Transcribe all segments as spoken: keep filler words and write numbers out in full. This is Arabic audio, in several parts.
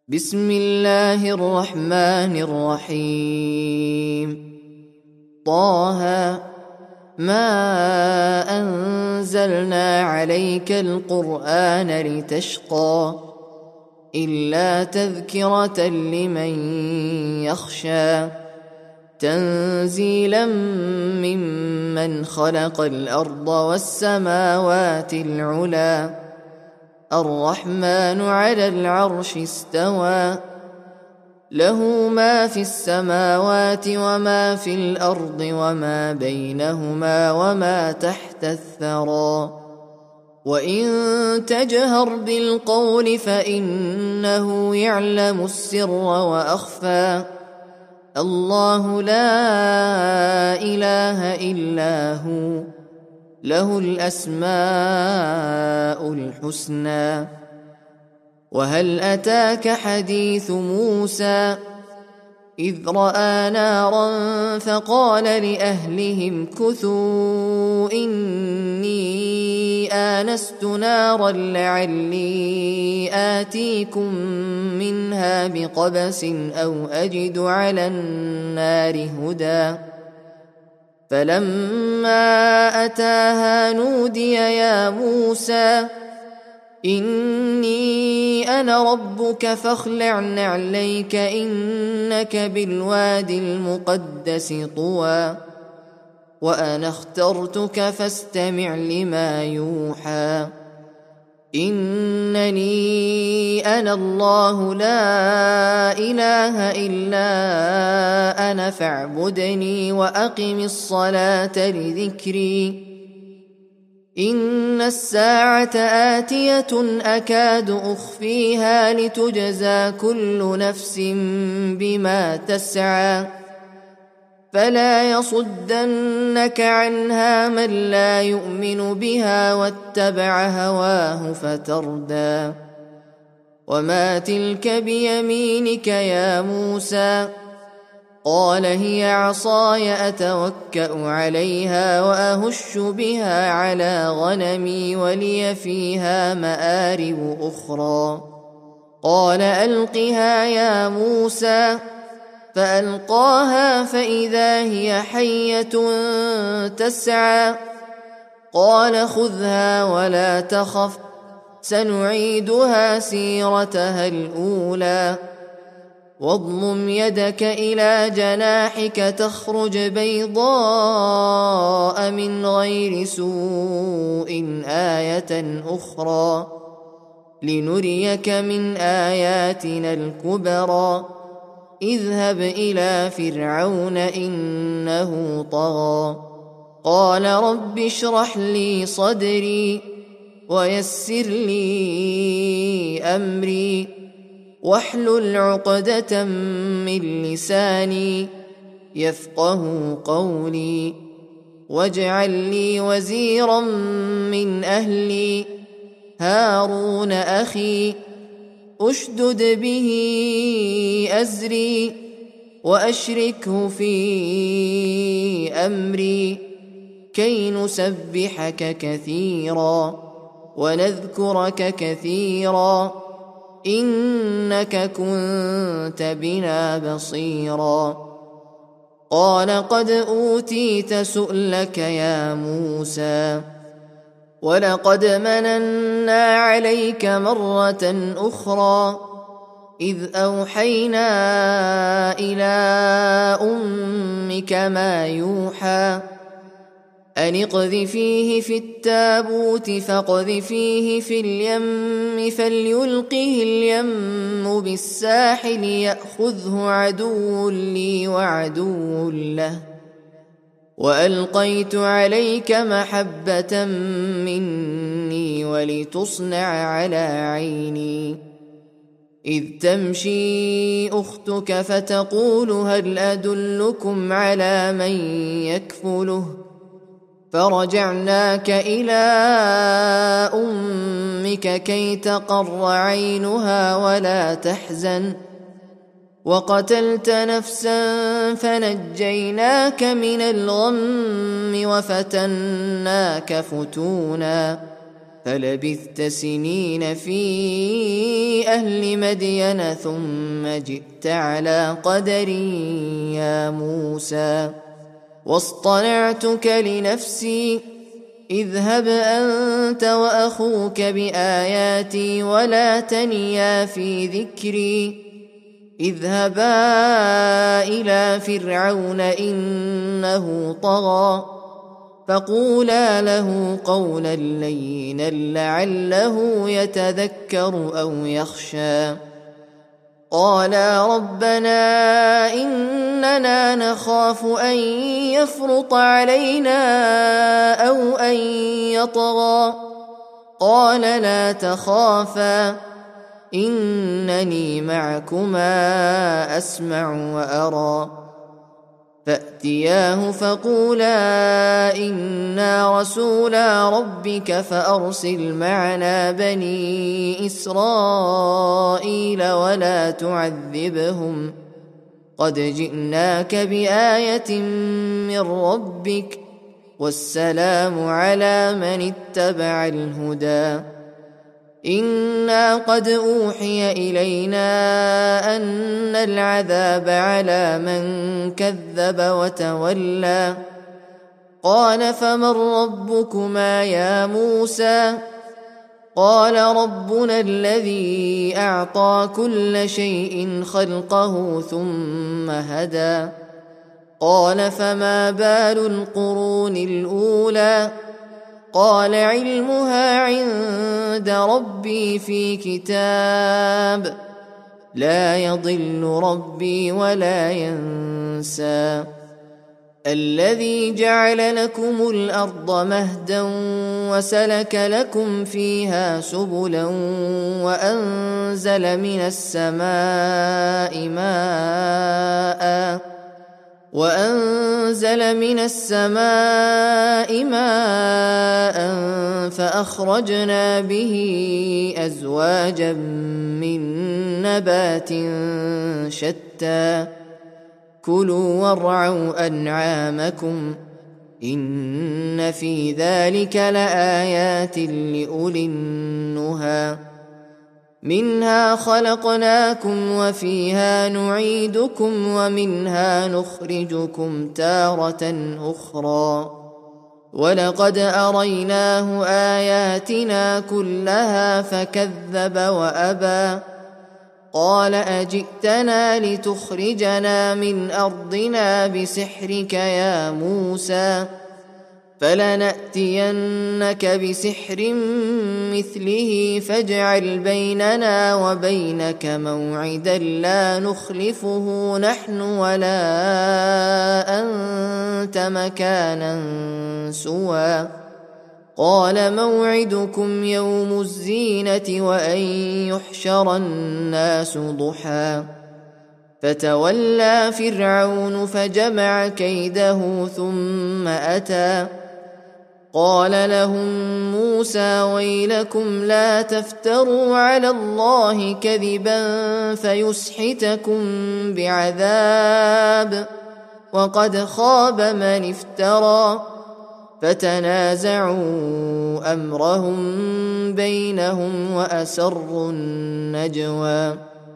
بسم الله الرحمن الرحيم. طه ما أنزلنا عليك القرآن لتشقى إلا تذكرة لمن يخشى تنزيلا ممن خلق الأرض والسماوات العلى الرحمن على العرش استوى له ما في السماوات وما في الأرض وما بينهما وما تحت الثرى وإن تجهر بالقول فإنه يعلم السر وأخفى الله لا إله إلا هو له الأسماء الحسنى. وهل أتاك حديث موسى إذ رأى نارا فقال لأهلهم كثوا إني آنست نارا لعلي آتيكم منها بقبس أو أجد على النار هدى فلما أتاها نودي يا موسى إني أنا ربك فاخلع نعليك إنك بالوادي المقدس طوى وأنا اخترتك فاستمع لما يوحى إنني أنا الله لا إله إلا أنا فاعبدني وأقم الصلاة لذكري إن الساعة آتية أكاد أخفيها لتجزى كل نفس بما تسعى فلا يصدنك عنها من لا يؤمن بها واتبع هواه فتردى وما تلك بيمينك يا موسى قال هي عصاي أتوكأ عليها وأهش بها على غنمي ولي فيها مآرب أخرى قال ألقها يا موسى فألقاها فإذا هي حية تسعى قال خذها ولا تخف سنعيدها سيرتها الأولى واضمم يدك إلى جناحك تخرج بيضاء من غير سوء آية أخرى لنريك من آياتنا الكبرى اذهب إلى فرعون إنه طغى قال رب اشرح لي صدري ويسر لي أمري واحلل عقدة من لساني يفقه قولي واجعل لي وزيرا من أهلي هارون أخي أشدد به أزري وأشركه في أمري كي نسبحك كثيرا ونذكرك كثيرا إنك كنت بنا بصيرا قال قد أوتيت سؤلك يا موسى ولقد مننا عليك مرة أخرى إذ أوحينا إلى أمك ما يوحى أن اقذفيه في التابوت فاقذفيه في اليم فليلقه اليم بالساحل يأخذه عدو لي وعدو له وألقيت عليك محبة مني ولتصنع على عيني إذ تمشي أختك فتقول هل أدلكم على من يكفله فرجعناك إلى أمك كي تقر عينها ولا تحزن وقتلت نفسا فنجيناك من الغم وفتناك فتونا فلبثت سنين في أهل مدين ثم جئت على قدر يا موسى واصطنعتك لنفسي اذهب أنت وأخوك بآياتي ولا تنيا في ذكري اذهبا إلى فرعون إنه طغى فقولا له قولا لينا لعله يتذكر أو يخشى قالا ربنا إننا نخاف أن يفرط علينا أو أن يطغى قال لا تخافا إنني معكما أسمع وأرى فأتياه فقولا إنا رسولا ربك فأرسل معنا بني إسرائيل ولا تعذبهم قد جئناك بآية من ربك والسلام على من اتبع الهدى إنا قد أوحي إلينا أن العذاب على من كذب وتولى قال فمن ربكما يا موسى قال ربنا الذي أعطى كل شيء خلقه ثم هدى قال فما بال القرون الأولى قال علمها عند ربي في كتاب لا يضل ربي ولا ينسى الذي جعل لكم الأرض مهدا وسلك لكم فيها سبلا وأنزل من السماء ماء وأنزل من السماء ماء فأخرجنا به أزواجا من نبات شتى كلوا وارعوا أنعامكم إن في ذلك لآيات لأولي النهى منها خلقناكم وفيها نعيدكم ومنها نخرجكم تارة أخرى ولقد أريناه آياتنا كلها فكذب وأبى قال أجئتنا لتخرجنا من أرضنا بسحرك يا موسى فلنأتينك بسحر مثله فاجعل بيننا وبينك موعدا لا نخلفه نحن ولا أنت مكانا سوى قال موعدكم يوم الزينة وأن يحشر الناس ضحى فتولى فرعون فجمع كيده ثم أتى قال لهم موسى ويلكم لا تفتروا على الله كذبا فيسحتكم بعذاب وقد خاب من افترى فتنازعوا أمرهم بينهم وأسروا النجوى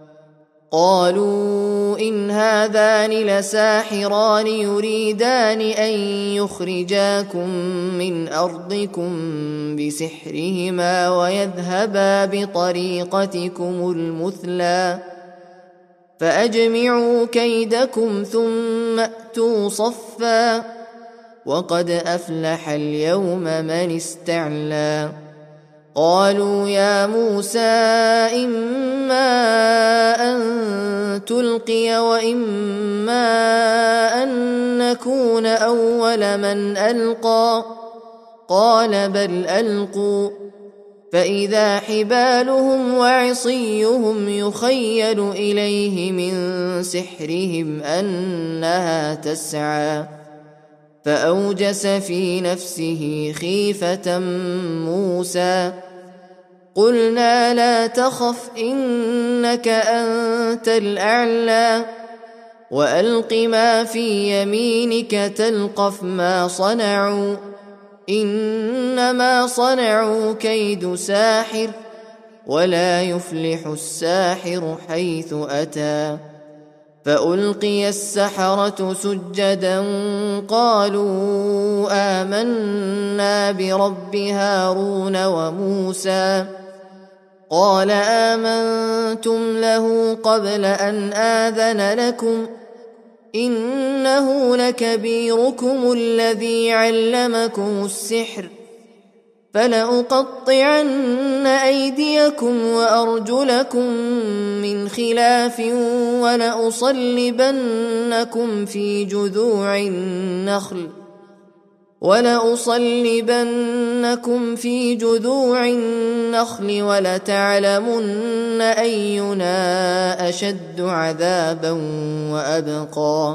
قالوا إن هذان لساحران يريدان أن يخرجاكم من أرضكم بسحرهما ويذهبا بطريقتكم المثلى فأجمعوا كيدكم ثم أتوا صفا وقد أفلح اليوم من استعلى قالوا يا موسى إما أن تلقي وإما أن نكون أول من ألقى قال بل ألقوا فإذا حبالهم وعصيهم يخيل إليه من سحرهم أنها تسعى فأوجس في نفسه خيفة موسى قلنا لا تخف إنك أنت الأعلى وألق ما في يمينك تلقف ما صنعوا إنما صنعوا كيد ساحر ولا يفلح الساحر حيث أتى. فألقي السحرة سجدا قالوا آمنا برب هارون وموسى. قال آمنتم له قبل أن آذن لكم إنه لكبيركم الذي علمكم السحر فلأقطعن أيديكم وأرجلكم من خلاف ولأصلبنكم في جذوع النخل ولأصلبنكم في جذوع النخل ولتعلمن أينا أشد عذابا وأبقى.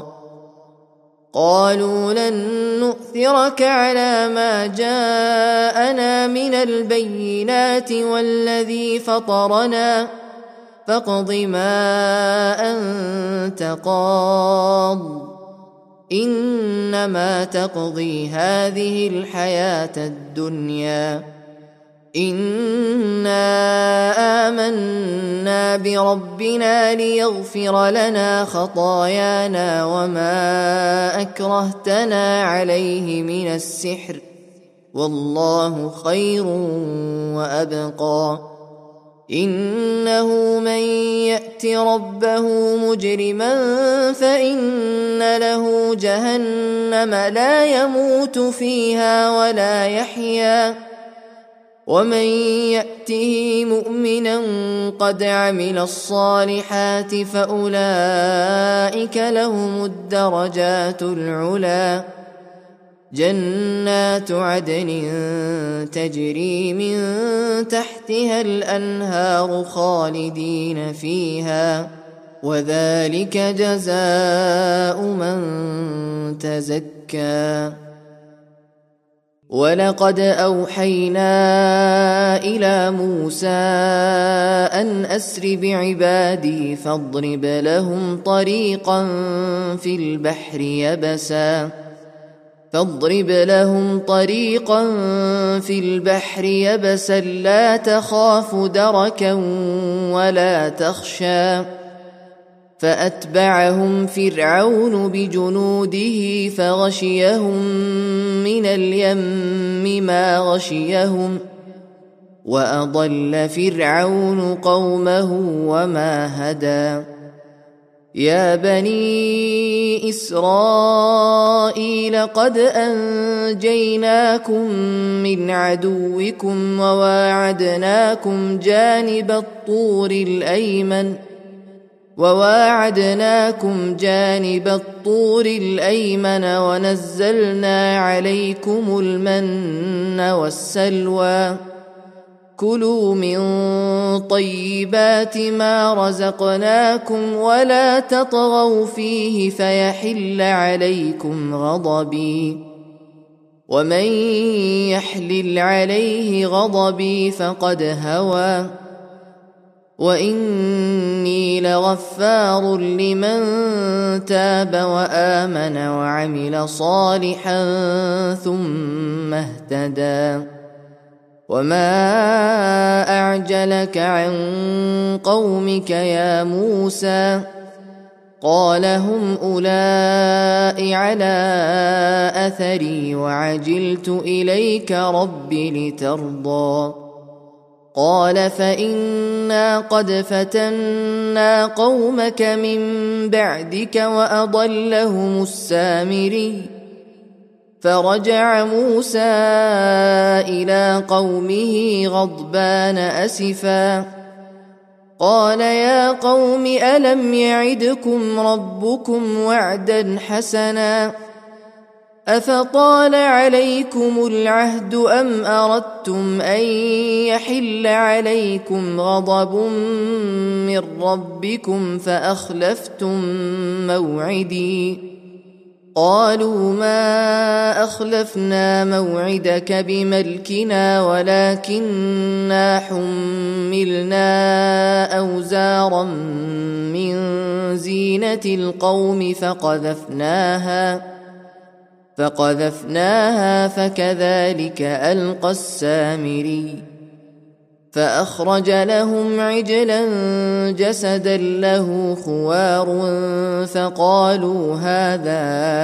قالوا لن نؤثرك على ما جاءنا من البينات والذي فطرنا فاقض ما أنت قاض إنما تقضي هذه الحياة الدنيا إنا آمنا بربنا ليغفر لنا خطايانا وما أكرهتنا عليه من السحر والله خير وأبقى. إنه من يأت ربه مجرما فإن له جهنم لا يموت فيها ولا يحيا ومن يأته مؤمنا قد عمل الصالحات فأولئك لهم الدرجات العلى جنات عدن تجري من تحتها الأنهار خالدين فيها وذلك جزاء من تزكى. ولقد أوحينا إلى موسى أن أسر بعبادي فاضرب لهم طريقا في البحر يبسا فاضرب لهم طريقا في البحر يبسا لا تخاف دركا ولا تخشى. فأتبعهم فرعون بجنوده فغشيهم من اليم ما غشيهم وأضل فرعون قومه وما هدى. يا بني إسرائيل قد أنجيناكم من عدوكم وواعدناكم جانب الطور الأيمن وواعدناكم جانب الطور الأيمن ونزلنا عليكم المن والسلوى كلوا من طيبات ما رزقناكم ولا تطغوا فيه فيحل عليكم غضبي ومن يحلل عليه غضبي فقد هوى وإني لغفار لمن تاب وآمن وعمل صالحا ثم اهتدى. وما أعجلك عن قومك يا موسى قال هم أولئك على أثري وعجلت إليك رب لترضى. قال فإنا قد فتنا قومك من بعدك وأضلهم السامري. فرجع موسى إلى قومه غضبان أسفا قال يا قوم ألم يعدكم ربكم وعدا حسنا أفطال عليكم العهد أم أردتم أن يحل عليكم غضب من ربكم فأخلفتم موعدي قالوا ما أخلفنا موعدك بملكنا ولكننا حملنا أوزارا من زينة القوم فقذفناها فقذفناها فكذلك ألقى السامري فأخرج لهم عجلا جسدا له خوار فقالوا هذا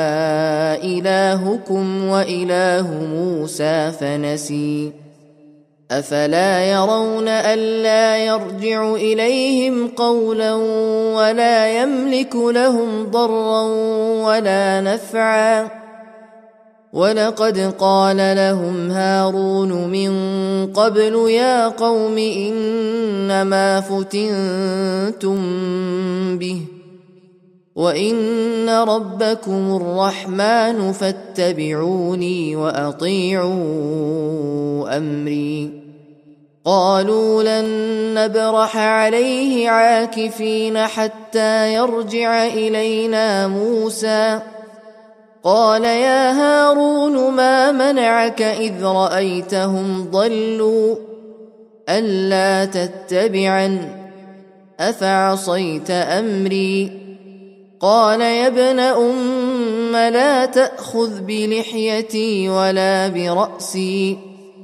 إلهكم وإله موسى فنسي أفلا يرون ألا يرجع إليهم قولا ولا يملك لهم ضرا ولا نفعا ولقد قال لهم هارون من قبل يا قوم إنما فتنتم به وإن ربكم الرحمن فاتبعوني وأطيعوا أمري قالوا لن نبرح عليه عاكفين حتى يرجع إلينا موسى قال يا هارون ما منعك إذ رأيتهم ضلوا ألا تتبعن أفعصيت أمري قال يا ابن أم لا تأخذ بلحيتي ولا برأسي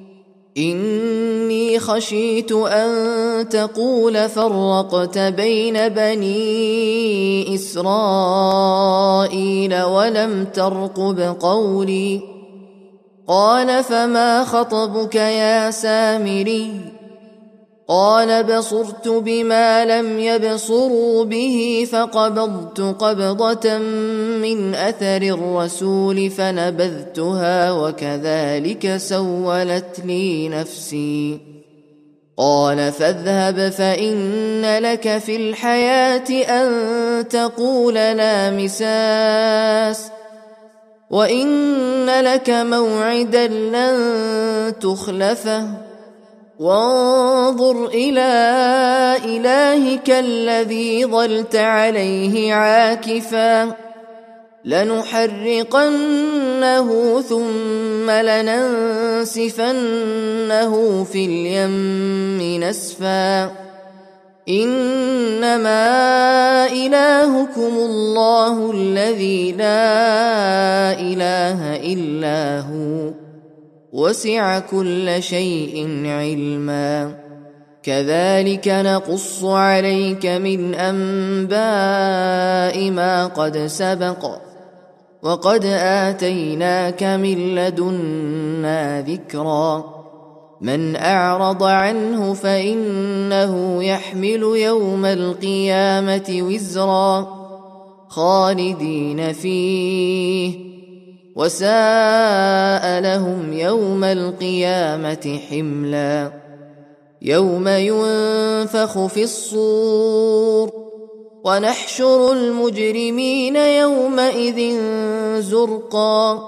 إني خشيت أن تقول فرقت بين بني إسرائيل ولم ترقب قولي قال فما خطبك يا سامري قال بصرت بما لم يبصروا به فقبضت قبضة من أثر الرسول فنبذتها وكذلك سولت لي نفسي قال فاذهب فإن لك في الحياة أن تقول لا مساس وإن لك موعدا لن تخلفه وانظر إلى إلهك الذي ظلت عليه عاكفا لنحرقنه ثم لننسفنه في اليم نسفا إنما إلهكم الله الذي لا إله إلا هو وسع كل شيء علما كذلك نقص عليك من أنباء ما قد سبق وقد آتيناك من لدنا ذكرا من أعرض عنه فإنه يحمل يوم القيامة وزرا خالدين فيه وساء لهم يوم القيامة حملا يوم ينفخ في الصور ونحشر المجرمين يومئذ زرقا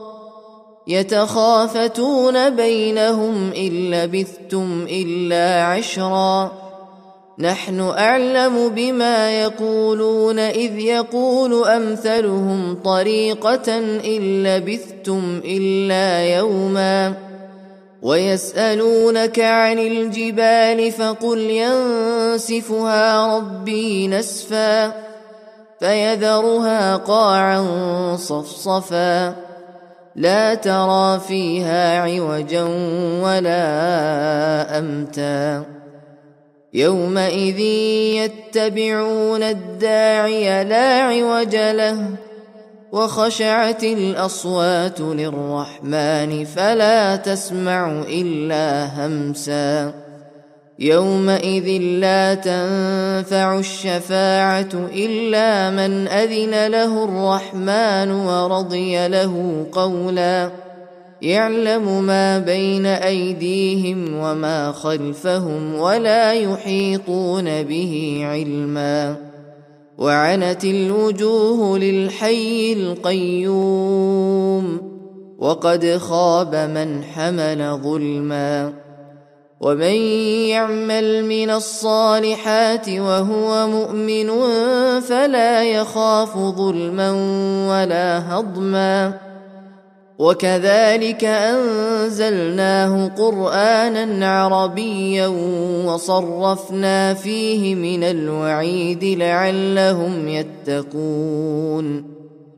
يتخافتون بينهم إن لبثتم إلا عشرا نحن أعلم بما يقولون إذ يقول أمثلهم طريقة إن لبثتم إلا يوما ويسألونك عن الجبال فقل ينسفها ربي نسفا فيذرها قاعا صفصفا لا ترى فيها عوجا ولا أمتا يومئذ يتبعون الداعي لا عوج له وخشعت الأصوات للرحمن فلا تسمع إلا همسا يومئذ لا تنفع الشفاعة إلا من أذن له الرحمن ورضي له قولا يعلم ما بين أيديهم وما خلفهم ولا يحيطون به علما وعنت الوجوه للحي القيوم وقد خاب من حمل ظلما ومن يعمل من الصالحات وهو مؤمن فلا يخاف ظلما ولا هضما وكذلك أنزلناه قرآنا عربيا وصرفنا فيه من الوعيد لعلهم يتقون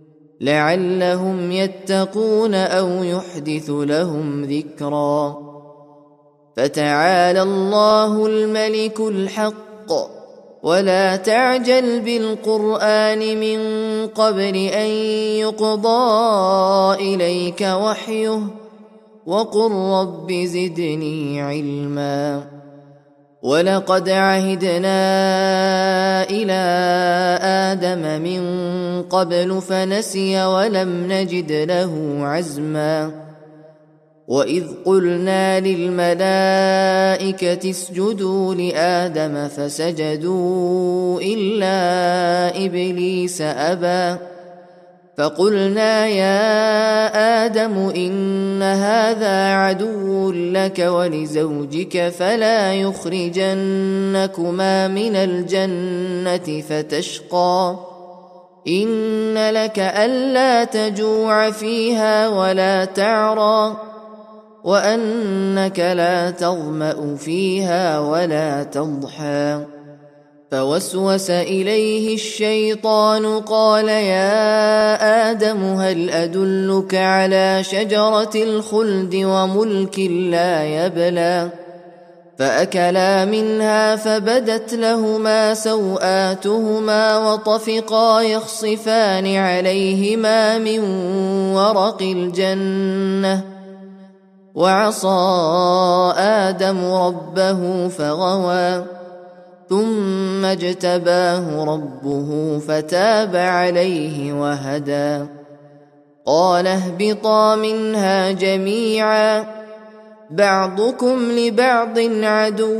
لعلهم يتقون أو يحدث لهم ذكرا. فتعالى الله الملك الحق ولا تعجل بالقرآن من قبل أن يقضى إليك وحيه وقل رب زدني علما. ولقد عهدنا إلى آدم من قبل فنسي ولم نجد له عزما. وإذ قلنا للملائكة اسجدوا لآدم فسجدوا إلا إبليس أبى فقلنا يا آدم إن هذا عدو لك ولزوجك فلا يخرجنكما من الجنة فتشقى. إن لك ألا تجوع فيها ولا تعرى وأنك لا تظمأ فيها ولا تضحى. فوسوس إليه الشيطان قال يا آدم هل أدلك على شجرة الخلد وملك لا يبلى. فأكلا منها فبدت لهما سوآتهما وطفقا يخصفان عليهما من ورق الجنة وعصى آدم ربه فغوى ثم اجتباه ربه فتاب عليه وهدى. قال اهبطا منها جميعا بعضكم لبعض عدو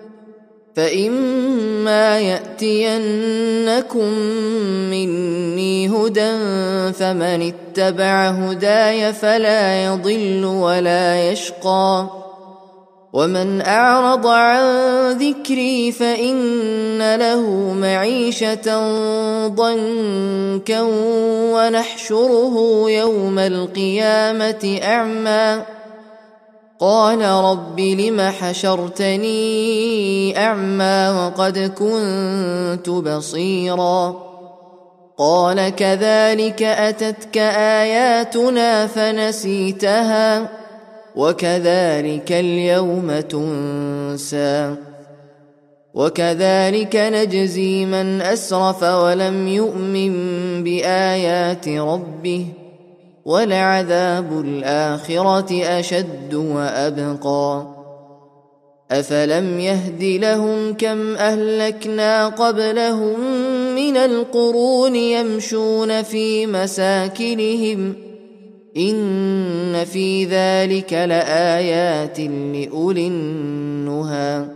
فإما يأتينكم مني هدى فمن اتبع هداي فلا يضل ولا يشقى. ومن أعرض عن ذكري فإن له معيشة ضنكا ونحشره يوم القيامة أعمى. قال رب لم حشرتني أعمى وقد كنت بصيرا. قال كذلك أتتك آياتنا فنسيتها وكذلك اليوم تنسى. وكذلك نجزي من أسرف ولم يؤمن بآيات ربه ولعذاب الآخرة أشد وأبقى. أفلم يهد لهم كم أهلكنا قبلهم من القرون يمشون في مساكنهم إن في ذلك لآيات لأولي النهى.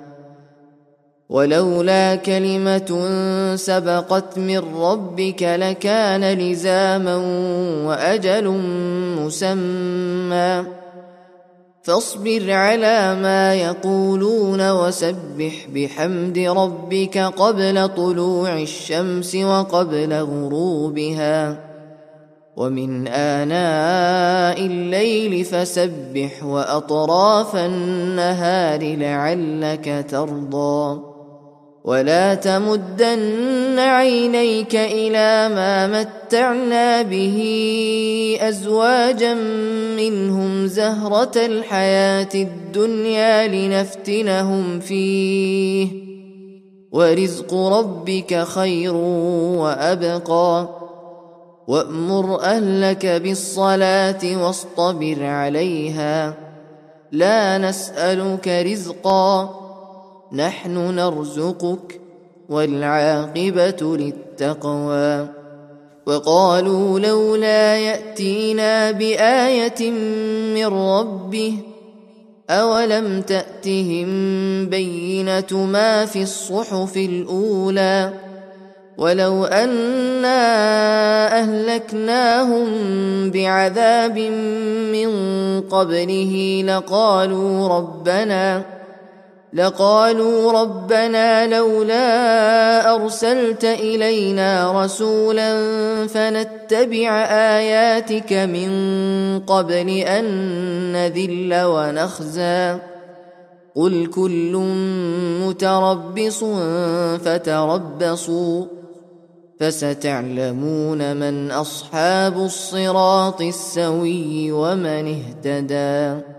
ولولا كلمة سبقت من ربك لكان لزاما وأجل مسمى. فاصبر على ما يقولون وسبح بحمد ربك قبل طلوع الشمس وقبل غروبها ومن آناء الليل فسبح وأطراف النهار لعلك ترضى. ولا تمدن عينيك إلى ما متعنا به أزواجا منهم زهرة الحياة الدنيا لنفتنهم فيه ورزق ربك خير وأبقى. وأمر أهلك بالصلاة واصطبر عليها لا نسألك رزقا نحن نرزقك والعاقبة للتقوى. وقالوا لولا يأتينا بآية من ربه أولم تأتهم بينة ما في الصحف الأولى ولو أنا أهلكناهم بعذاب من قبله لقالوا ربنا لقالوا ربنا لولا أرسلت إلينا رسولا فنتبع آياتك من قبل أن نذل ونخزى. قل كل متربص فتربصوا فستعلمون من أصحاب الصراط السوي ومن اهتدى.